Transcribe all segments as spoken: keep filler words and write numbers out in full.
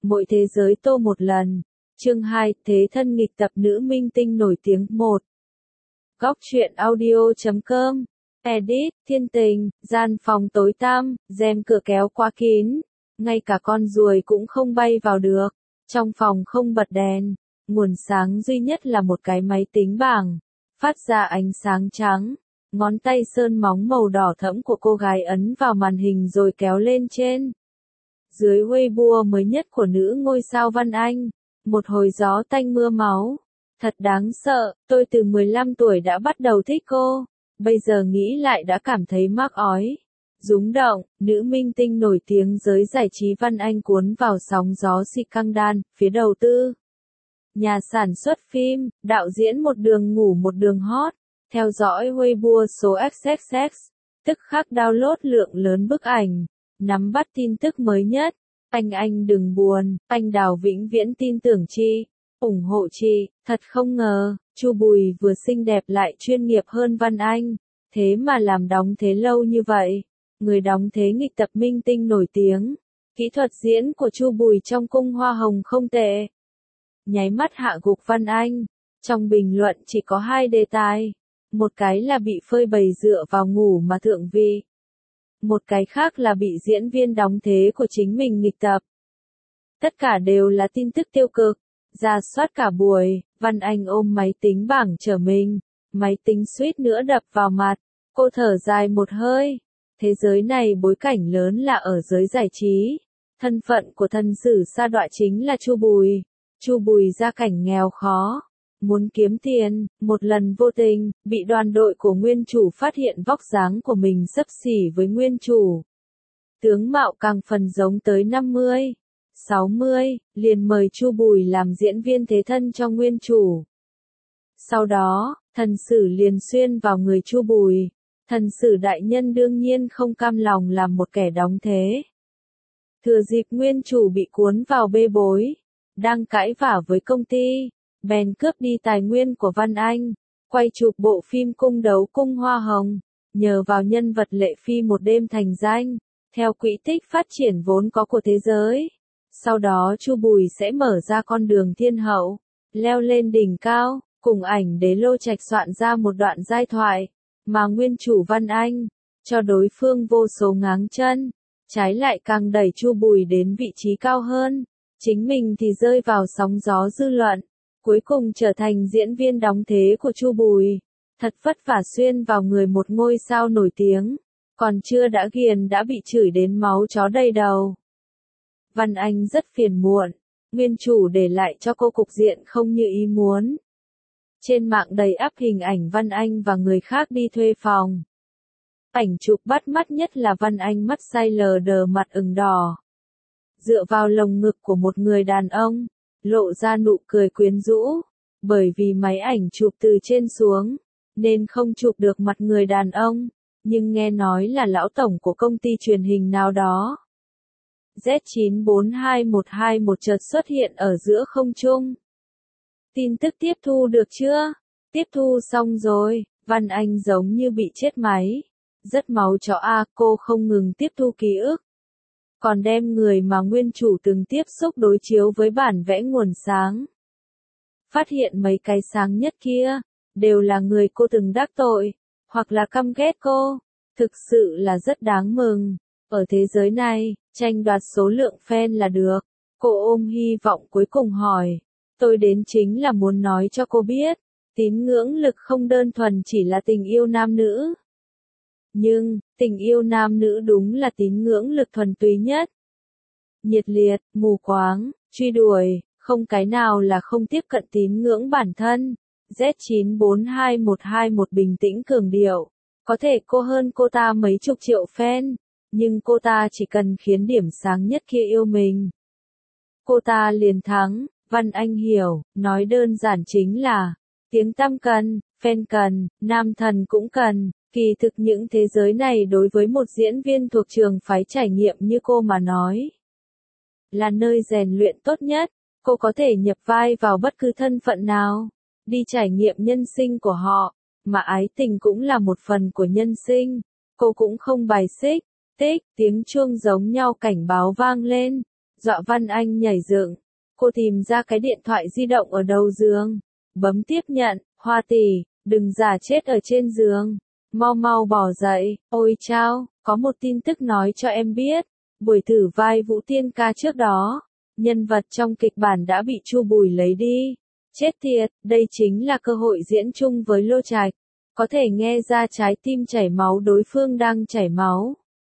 Mỗi thế giới tô một lần. Chương hai, Thế thân nghịch tập nữ minh tinh nổi tiếng một. Góc truyện audio chấm com. Edit, thiên tình, gian phòng tối tăm, rèm cửa kéo quá kín. Ngay cả con ruồi cũng không bay vào được. Trong phòng không bật đèn. Nguồn sáng duy nhất là một cái máy tính bảng. Phát ra ánh sáng trắng. Ngón tay sơn móng màu đỏ thẫm của cô gái ấn vào màn hình rồi kéo lên trên. Dưới Weibo mới nhất của nữ ngôi sao Văn Anh, một hồi gió tanh mưa máu. Thật đáng sợ, tôi từ mười lăm tuổi đã bắt đầu thích cô, bây giờ nghĩ lại đã cảm thấy mắc ói. Rúng động, nữ minh tinh nổi tiếng giới giải trí Văn Anh cuốn vào sóng gió scandal, phía đầu tư. Nhà sản xuất phim, đạo diễn một đường ngủ một đường hot, theo dõi Weibo số xx xx, tức khắc download lượng lớn bức ảnh. Nắm bắt tin tức mới nhất, anh anh đừng buồn, anh Đào vĩnh viễn tin tưởng chị, ủng hộ chị, thật không ngờ, Chu Bùi vừa xinh đẹp lại chuyên nghiệp hơn Văn Anh, thế mà làm đóng thế lâu như vậy, người đóng thế nghịch tập minh tinh nổi tiếng, kỹ thuật diễn của Chu Bùi trong cung hoa hồng không tệ. Nháy mắt hạ gục Văn Anh, trong bình luận chỉ có hai đề tài, một cái là bị phơi bày dựa vào ngủ mà thượng vị. Một cái khác là bị diễn viên đóng thế của chính mình nghịch tập. Tất cả đều là tin tức tiêu cực. Rà soát cả buổi, Văn Anh ôm máy tính bảng chờ mình. Máy tính suýt nữa đập vào mặt. Cô thở dài một hơi. Thế giới này bối cảnh lớn là ở giới giải trí. Thân phận của thần sử sa đọa chính là Chu Bùi. Chu Bùi gia cảnh nghèo khó. Muốn kiếm tiền, một lần vô tình, bị đoàn đội của nguyên chủ phát hiện vóc dáng của mình xấp xỉ với nguyên chủ. Tướng mạo càng phần giống tới năm mươi, sáu mươi, liền mời Chu Bùi làm diễn viên thế thân cho nguyên chủ. Sau đó, thần sử liền xuyên vào người Chu Bùi. Thần sử đại nhân đương nhiên không cam lòng làm một kẻ đóng thế. Thừa dịp nguyên chủ bị cuốn vào bê bối, đang cãi vả với công ty. Bèn cướp đi tài nguyên của Văn Anh, quay chụp bộ phim cung đấu cung hoa hồng, nhờ vào nhân vật Lệ Phi một đêm thành danh, theo quỹ tích phát triển vốn có của thế giới. Sau đó Chu Bùi sẽ mở ra con đường thiên hậu, leo lên đỉnh cao, cùng ảnh đế Lô Trạch soạn ra một đoạn giai thoại, mà nguyên chủ Văn Anh, cho đối phương vô số ngáng chân, trái lại càng đẩy Chu Bùi đến vị trí cao hơn, chính mình thì rơi vào sóng gió dư luận. Cuối cùng trở thành diễn viên đóng thế của Chu Bùi. Thật vất vả xuyên vào người một ngôi sao nổi tiếng. Còn chưa đã ghiền đã bị chửi đến máu chó đầy đầu. Văn Anh rất phiền muộn. Nguyên chủ để lại cho cô cục diện không như ý muốn. Trên mạng đầy ắp hình ảnh Văn Anh và người khác đi thuê phòng. Ảnh chụp bắt mắt nhất là Văn Anh mắt say lờ đờ mặt ửng đỏ. Dựa vào lồng ngực của một người đàn ông. Lộ ra nụ cười quyến rũ, bởi vì máy ảnh chụp từ trên xuống, nên không chụp được mặt người đàn ông, nhưng nghe nói là lão tổng của công ty truyền hình nào đó. Z chín bốn hai một hai một chợt xuất hiện ở giữa không trung. Tin tức tiếp thu được chưa? Tiếp thu xong rồi, Văn Anh giống như bị chết máy. Rất máu chó a, cô không ngừng tiếp thu ký ức. Còn đem người mà nguyên chủ từng tiếp xúc đối chiếu với bản vẽ nguồn sáng. Phát hiện mấy cái sáng nhất kia, đều là người cô từng đắc tội, hoặc là căm ghét cô. Thực sự là rất đáng mừng. Ở thế giới này, tranh đoạt số lượng fan là được. Cô ôm hy vọng cuối cùng hỏi. Tôi đến chính là muốn nói cho cô biết, tín ngưỡng lực không đơn thuần chỉ là tình yêu nam nữ. Nhưng, tình yêu nam nữ đúng là tín ngưỡng lực thuần túy nhất. Nhiệt liệt, mù quáng, truy đuổi, không cái nào là không tiếp cận tín ngưỡng bản thân. Z chín bốn hai một hai một bình tĩnh cường điệu. Có thể cô hơn cô ta mấy chục triệu fan, nhưng cô ta chỉ cần khiến điểm sáng nhất kia yêu mình. Cô ta liền thắng, Văn Anh hiểu, nói đơn giản chính là, tiếng tăm cần, fan cần, nam thần cũng cần. Kỳ thực những thế giới này đối với một diễn viên thuộc trường phái trải nghiệm như cô mà nói, là nơi rèn luyện tốt nhất. Cô có thể nhập vai vào bất cứ thân phận nào, đi trải nghiệm nhân sinh của họ, mà ái tình cũng là một phần của nhân sinh. Cô cũng không bài xích. Tích, tiếng chuông giống nhau cảnh báo vang lên. dọa Văn Anh nhảy dựng. Cô tìm ra cái điện thoại di động ở đầu giường, bấm tiếp nhận. Hoa tỷ, đừng giả chết ở trên giường, mau mau bỏ dậy. Ôi chao, có một tin tức nói cho em biết, buổi thử vai Vũ Tiên ca trước đó, nhân vật trong kịch bản đã bị Chu Bùi lấy đi. Chết tiệt, đây chính là cơ hội diễn chung với Lô Trạch, có thể nghe ra trái tim chảy máu đối phương đang chảy máu.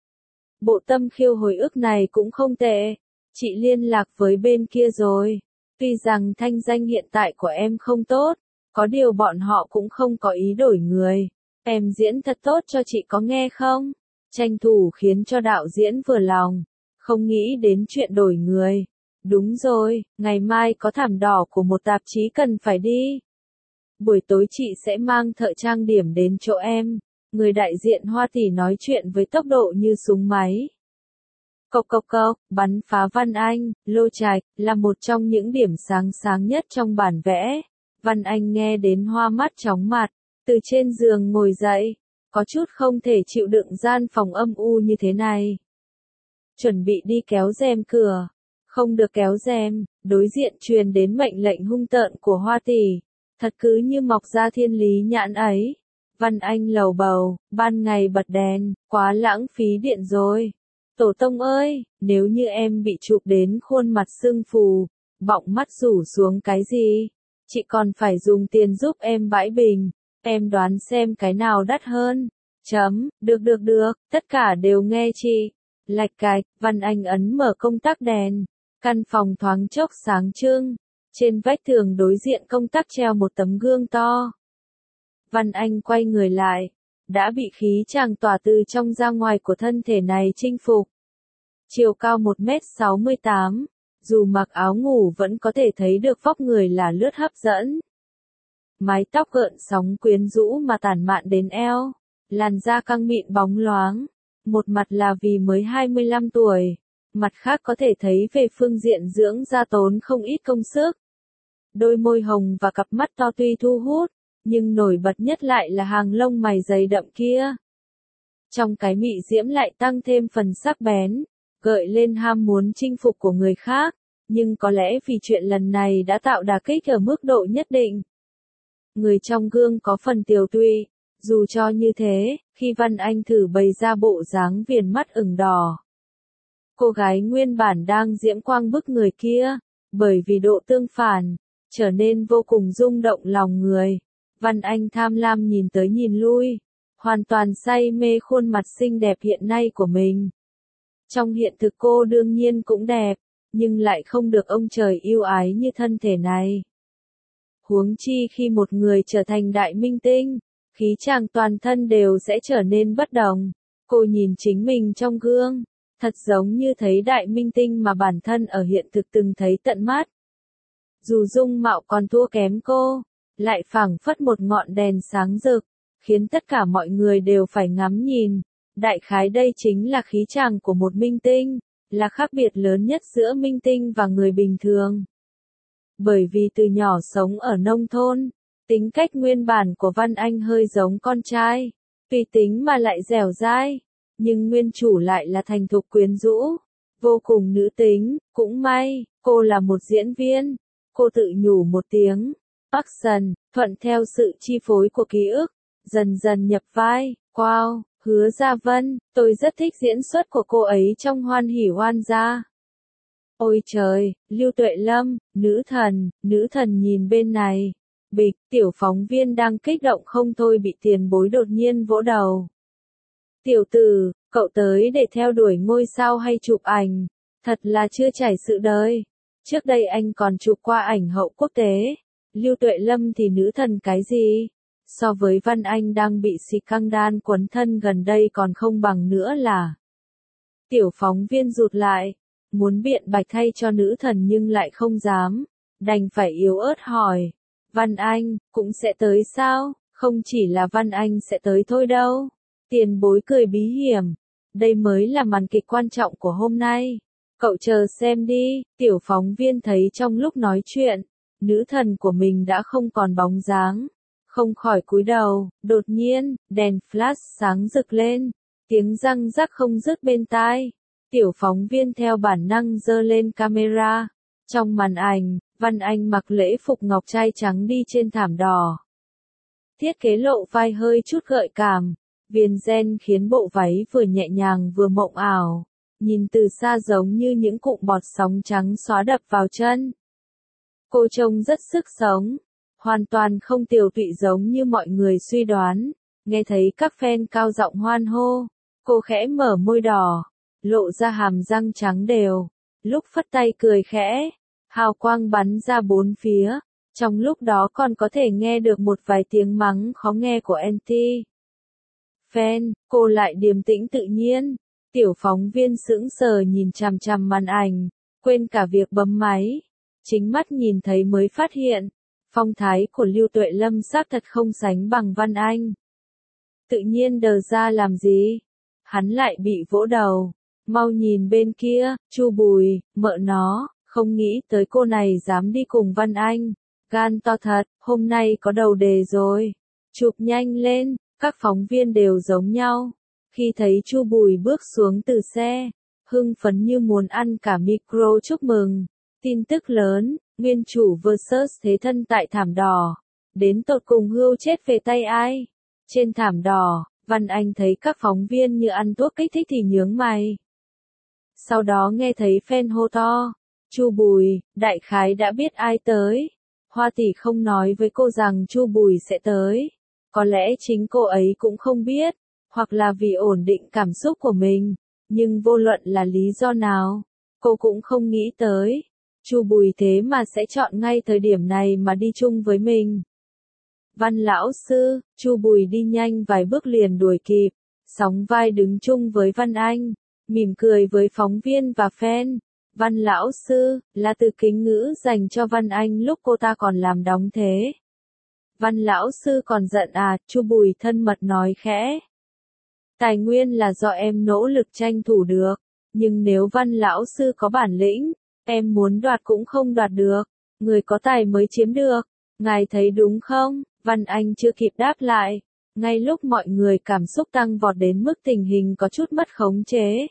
Bộ tâm khiêu hồi ức này cũng không tệ, chị liên lạc với bên kia rồi. Tuy rằng thanh danh hiện tại của em không tốt, có điều bọn họ cũng không có ý đổi người. Em diễn thật tốt cho chị có nghe không? Tranh thủ khiến cho đạo diễn vừa lòng, không nghĩ đến chuyện đổi người. Đúng rồi, ngày mai có thảm đỏ của một tạp chí cần phải đi. Buổi tối chị sẽ mang thợ trang điểm đến chỗ em. Người đại diện Hoa tỷ nói chuyện với tốc độ như súng máy. Cộc cộc cộc, bắn phá Văn Anh, Lô Trạch, là một trong những điểm sáng sáng nhất trong bản vẽ. Văn Anh nghe đến hoa mắt chóng mặt, từ trên giường ngồi dậy, có chút không thể chịu đựng gian phòng âm u như thế này. Chuẩn bị đi kéo rèm cửa, không được kéo rèm, đối diện truyền đến mệnh lệnh hung tợn của Hoa tỷ, thật cứ như mọc ra thiên lý nhãn ấy. Văn Anh lầu bầu, ban ngày bật đèn, quá lãng phí điện rồi. Tổ tông ơi, nếu như em bị chụp đến khuôn mặt sưng phù, bọng mắt rủ xuống cái gì, chị còn phải dùng tiền giúp em bãi bình, em đoán xem cái nào đắt hơn. Chấm, được được được, tất cả đều nghe chị. Lạch cạch, Văn Anh ấn mở công tắc đèn, căn phòng thoáng chốc sáng trưng, trên vách tường đối diện công tắc treo một tấm gương to. Văn Anh quay người lại, đã bị khí chàng tỏa từ trong ra ngoài của thân thể này chinh phục. Chiều cao một mét sáu mươi tám, dù mặc áo ngủ vẫn có thể thấy được vóc người là lướt hấp dẫn. Mái tóc gợn sóng quyến rũ mà tản mạn đến eo, làn da căng mịn bóng loáng, một mặt là vì mới hai mươi lăm tuổi, mặt khác có thể thấy về phương diện dưỡng da tốn không ít công sức. Đôi môi hồng và cặp mắt to tuy thu hút, nhưng nổi bật nhất lại là hàng lông mày dày đậm kia. Trong cái mị diễm lại tăng thêm phần sắc bén, gợi lên ham muốn chinh phục của người khác, nhưng có lẽ vì chuyện lần này đã tạo đả kích ở mức độ nhất định. Người trong gương có phần tiều tụy, dù cho như thế, khi Văn Anh thử bày ra bộ dáng viền mắt ửng đỏ. Cô gái nguyên bản đang diễm quang bức người kia, bởi vì độ tương phản, trở nên vô cùng rung động lòng người. Văn Anh tham lam nhìn tới nhìn lui, hoàn toàn say mê khuôn mặt xinh đẹp hiện nay của mình. Trong hiện thực cô đương nhiên cũng đẹp, nhưng lại không được ông trời yêu ái như thân thể này. Huống chi khi một người trở thành đại minh tinh, khí chàng toàn thân đều sẽ trở nên bất đồng. Cô nhìn chính mình trong gương, thật giống như thấy đại minh tinh mà bản thân ở hiện thực từng thấy tận mắt. Dù dung mạo còn thua kém cô, lại phảng phất một ngọn đèn sáng rực, khiến tất cả mọi người đều phải ngắm nhìn. Đại khái đây chính là khí chàng của một minh tinh, là khác biệt lớn nhất giữa minh tinh và người bình thường. Bởi vì từ nhỏ sống ở nông thôn, tính cách nguyên bản của Văn Anh hơi giống con trai, tùy tính mà lại dẻo dai, nhưng nguyên chủ lại là thành thục quyến rũ, vô cùng nữ tính. Cũng may, cô là một diễn viên. Cô tự nhủ một tiếng, action, thuận theo sự chi phối của ký ức, dần dần nhập vai. Wow, Hứa Gia Vân, tôi rất thích diễn xuất của cô ấy trong Hoan Hỉ Hoan Gia. Ôi trời, Lưu Tuệ Lâm, nữ thần, nữ thần nhìn bên này. Bịch, tiểu phóng viên đang kích động không thôi bị tiền bối đột nhiên vỗ đầu. Tiểu tử, cậu tới để theo đuổi ngôi sao hay chụp ảnh, thật là chưa trải sự đời. Trước đây anh còn chụp qua ảnh hậu quốc tế. Lưu Tuệ Lâm thì nữ thần cái gì? So với Văn Anh đang bị scandal quấn thân gần đây còn không bằng nữa là. Tiểu phóng viên rụt lại, muốn biện bạch thay cho nữ thần nhưng lại không dám, đành phải yếu ớt hỏi. Văn Anh, cũng sẽ tới sao? Không chỉ là Văn Anh sẽ tới thôi đâu. Tiền bối cười bí hiểm. Đây mới là màn kịch quan trọng của hôm nay. Cậu chờ xem đi. Tiểu phóng viên thấy trong lúc nói chuyện, nữ thần của mình đã không còn bóng dáng. Không khỏi cúi đầu, đột nhiên, đèn flash sáng rực lên. Tiếng răng rắc không dứt bên tai. Tiểu phóng viên theo bản năng giơ lên camera. Trong màn ảnh, Văn Anh mặc lễ phục ngọc trai trắng đi trên thảm đỏ. Thiết kế lộ vai hơi chút gợi cảm, viền ren khiến bộ váy vừa nhẹ nhàng vừa mộng ảo, nhìn từ xa giống như những cụm bọt sóng trắng xóa đập vào chân. Cô trông rất sức sống, hoàn toàn không tiều tụy giống như mọi người suy đoán. Nghe thấy các fan cao giọng hoan hô, cô khẽ mở môi đỏ, lộ ra hàm răng trắng đều, lúc phất tay cười khẽ, hào quang bắn ra bốn phía, trong lúc đó còn có thể nghe được một vài tiếng mắng khó nghe của anti fan, cô lại điềm tĩnh tự nhiên. Tiểu phóng viên sững sờ nhìn chằm chằm màn ảnh, quên cả việc bấm máy, chính mắt nhìn thấy mới phát hiện, phong thái của Lưu Tuệ Lâm xác thật không sánh bằng Văn Anh. Tự nhiên đờ ra làm gì? Hắn lại bị vỗ đầu. Mau nhìn bên kia, Chu Bùi, mợ nó, không nghĩ tới cô này dám đi cùng Văn Anh. Gan to thật, hôm nay có đầu đề rồi. Chụp nhanh lên, các phóng viên đều giống nhau. Khi thấy Chu Bùi bước xuống từ xe, hưng phấn như muốn ăn cả micro chúc mừng. Tin tức lớn, nguyên chủ versus thế thân tại thảm đỏ. Đến tột cùng hươu chết về tay ai? Trên thảm đỏ, Văn Anh thấy các phóng viên như ăn thuốc kích thích thì nhướng mày. Sau đó nghe thấy fan hô to, Chu Bùi, đại khái đã biết ai tới. Hoa tỷ không nói với cô rằng Chu Bùi sẽ tới. Có lẽ chính cô ấy cũng không biết, hoặc là vì ổn định cảm xúc của mình, nhưng vô luận là lý do nào, cô cũng không nghĩ tới. Chu Bùi thế mà sẽ chọn ngay thời điểm này mà đi chung với mình. Văn lão sư, Chu Bùi đi nhanh vài bước liền đuổi kịp, sóng vai đứng chung với Văn Anh, mỉm cười với phóng viên và fan. Văn lão sư, là từ kính ngữ dành cho Văn Anh lúc cô ta còn làm đóng thế. Văn lão sư còn giận à, Chu Bùi thân mật nói khẽ. Tài nguyên là do em nỗ lực tranh thủ được, nhưng nếu Văn lão sư có bản lĩnh, em muốn đoạt cũng không đoạt được, người có tài mới chiếm được, ngài thấy đúng không? Văn Anh chưa kịp đáp lại, ngay lúc mọi người cảm xúc tăng vọt đến mức tình hình có chút mất khống chế.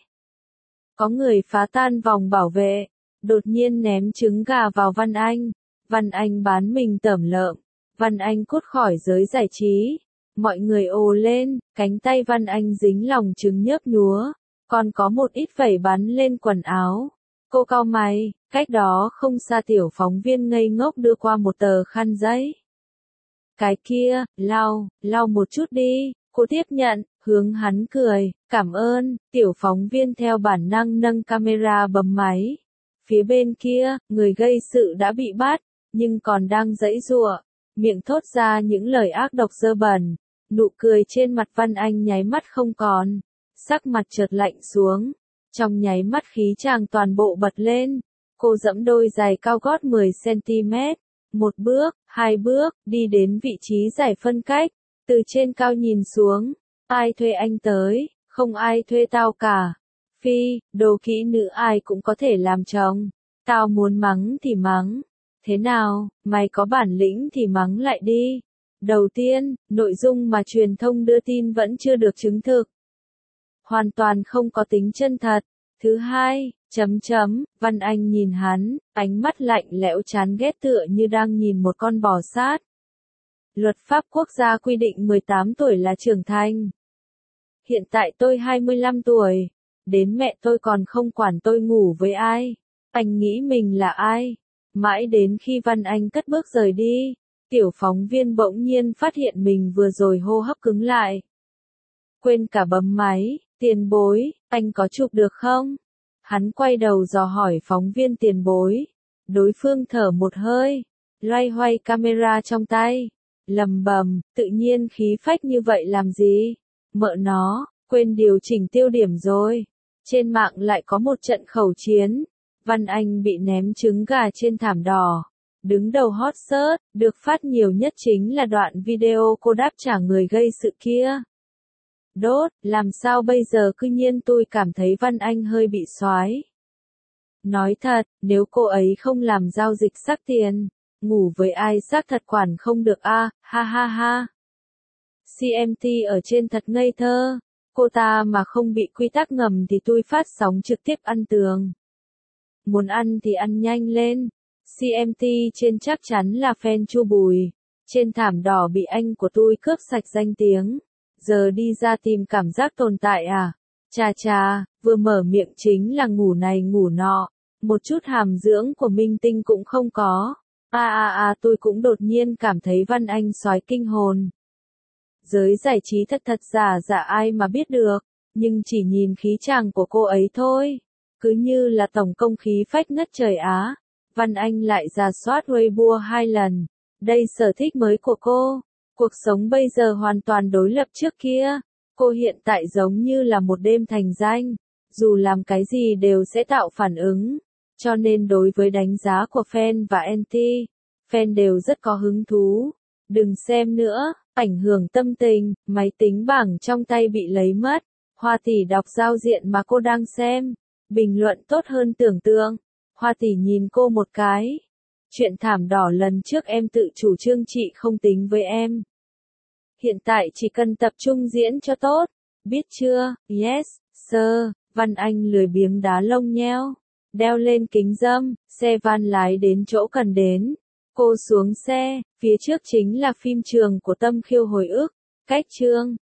Có người phá tan vòng bảo vệ, đột nhiên ném trứng gà vào Văn Anh. Văn Anh bán mình tởm lợm, Văn Anh cút khỏi giới giải trí. Mọi người ồ lên, cánh tay Văn Anh dính lòng trứng nhớp nhúa, còn có một ít vẩy bắn lên quần áo. Cô cau mày, cách đó không xa tiểu phóng viên ngây ngốc đưa qua một tờ khăn giấy. Cái kia, lau, lau một chút đi, cô tiếp nhận, hướng hắn cười, cảm ơn, tiểu phóng viên theo bản năng nâng camera bấm máy. Phía bên kia, người gây sự đã bị bắt, nhưng còn đang giãy giụa, miệng thốt ra những lời ác độc dơ bẩn, nụ cười trên mặt Văn Anh nháy mắt không còn, sắc mặt chợt lạnh xuống, trong nháy mắt khí chàng toàn bộ bật lên, cô giẫm đôi giày cao gót mười xăng-ti-mét, một bước, hai bước, đi đến vị trí giải phân cách, từ trên cao nhìn xuống, ai thuê anh tới, không ai thuê tao cả. Phi, đồ kỹ nữ ai cũng có thể làm chồng, tao muốn mắng thì mắng, thế nào, mày có bản lĩnh thì mắng lại đi. Đầu tiên, nội dung mà truyền thông đưa tin vẫn chưa được chứng thực, hoàn toàn không có tính chân thật. Thứ hai, chấm chấm, Văn Anh nhìn hắn, ánh mắt lạnh lẽo chán ghét tựa như đang nhìn một con bò sát. Luật pháp quốc gia quy định mười tám tuổi là trưởng thành. Hiện tại tôi hai mươi lăm tuổi, đến mẹ tôi còn không quản tôi ngủ với ai. Anh nghĩ mình là ai? Mãi đến khi Văn Anh cất bước rời đi, tiểu phóng viên bỗng nhiên phát hiện mình vừa rồi hô hấp cứng lại. Quên cả bấm máy, tiền bối, anh có chụp được không? Hắn quay đầu dò hỏi phóng viên tiền bối. Đối phương thở một hơi, loay hoay camera trong tay, lầm bầm, tự nhiên khí phách như vậy làm gì? Mợ nó, quên điều chỉnh tiêu điểm rồi. Trên mạng lại có một trận khẩu chiến. Văn Anh bị ném trứng gà trên thảm đỏ. Đứng đầu hot search, được phát nhiều nhất chính là đoạn video cô đáp trả người gây sự kia. Đốt, làm sao bây giờ cư nhiên tôi cảm thấy Văn Anh hơi bị xoái. Nói thật, nếu cô ấy không làm giao dịch sắc tiền, ngủ với ai xác thật quản không được a, à, ha ha ha. xê em tê ở trên thật ngây thơ, Cô ta mà không bị quy tắc ngầm thì tôi phát sóng trực tiếp ăn tường. Muốn ăn thì ăn nhanh lên. xê em tê trên chắc chắn là fan Chu Bùi. Trên thảm đỏ bị anh của tôi cướp sạch danh tiếng. Giờ đi ra tìm cảm giác tồn tại à? Chà chà, vừa mở miệng chính là ngủ này ngủ nọ. Một chút hàm dưỡng của minh tinh cũng không có. À à à tôi cũng đột nhiên cảm thấy Văn Anh soái kinh hồn. Giới giải trí thật thật giả giả ai mà biết được. Nhưng chỉ nhìn khí chàng của cô ấy thôi. Cứ như là tổng công khí phách ngất trời Á. Văn Anh lại rà soát Weibo hai lần. Đây sở thích mới của cô. Cuộc sống bây giờ hoàn toàn đối lập trước kia. Cô hiện tại giống như là một đêm thành danh. Dù làm cái gì đều sẽ tạo phản ứng. Cho nên đối với đánh giá của fan và anti, fan đều rất có hứng thú. Đừng xem nữa, ảnh hưởng tâm tình, máy tính bảng trong tay bị lấy mất. Hoa tỷ đọc giao diện mà cô đang xem. Bình luận tốt hơn tưởng tượng. Hoa tỷ nhìn cô một cái. Chuyện thảm đỏ lần trước em tự chủ trương chị không tính với em. Hiện tại chỉ cần tập trung diễn cho tốt. Biết chưa? Yes, sir. Văn Anh lười biếng đá lông nheo. Đeo lên kính râm, xe van lái đến chỗ cần đến. Cô xuống xe, phía trước chính là phim trường của Tâm Khiêu Hồi Ức. Cách chương